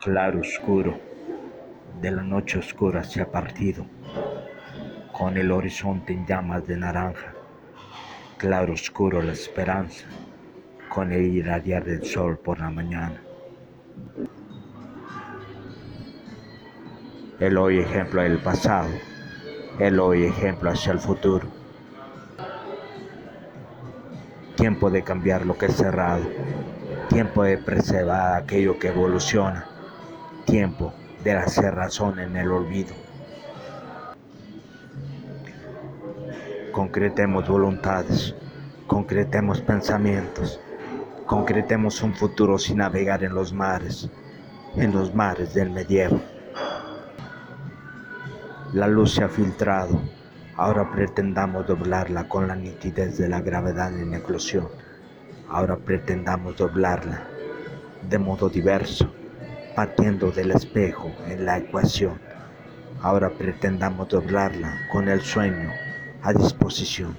Claro oscuro de la noche oscura se ha partido, con el horizonte en llamas de naranja. Claro oscuro la esperanza, con el irradiar del sol por la mañana. El hoy ejemplo del pasado, el hoy ejemplo hacia el futuro. Tiempo de cambiar lo que es cerrado, tiempo de preservar aquello que evoluciona, tiempo de hacer razón en el olvido. Concretemos voluntades, concretemos pensamientos, concretemos un futuro sin navegar en los mares del medievo. La luz se ha filtrado, ahora pretendamos doblarla con la nitidez de la gravedad en eclosión. Ahora pretendamos doblarla de modo diverso, partiendo del espejo en la ecuación. Ahora pretendamos doblarla con el sueño a disposición.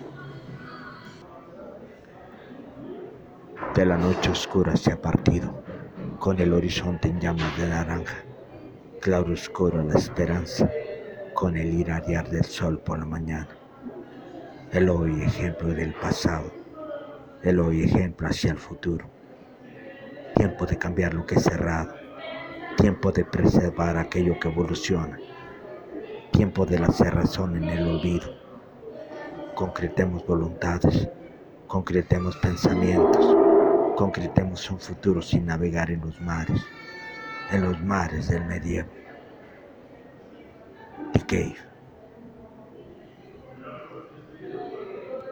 De la noche oscura se ha partido, con el horizonte en llamas de naranja. Claro oscuro la esperanza, con el irradiar del sol por la mañana. El hoy ejemplo del pasado, el hoy ejemplo hacia el futuro. Tiempo de cambiar lo que es cerrado, tiempo de preservar aquello que evoluciona, tiempo de hacer razón en el olvido. Concretemos voluntades, concretemos pensamientos, concretemos un futuro sin navegar en los mares del medievo. The Cave.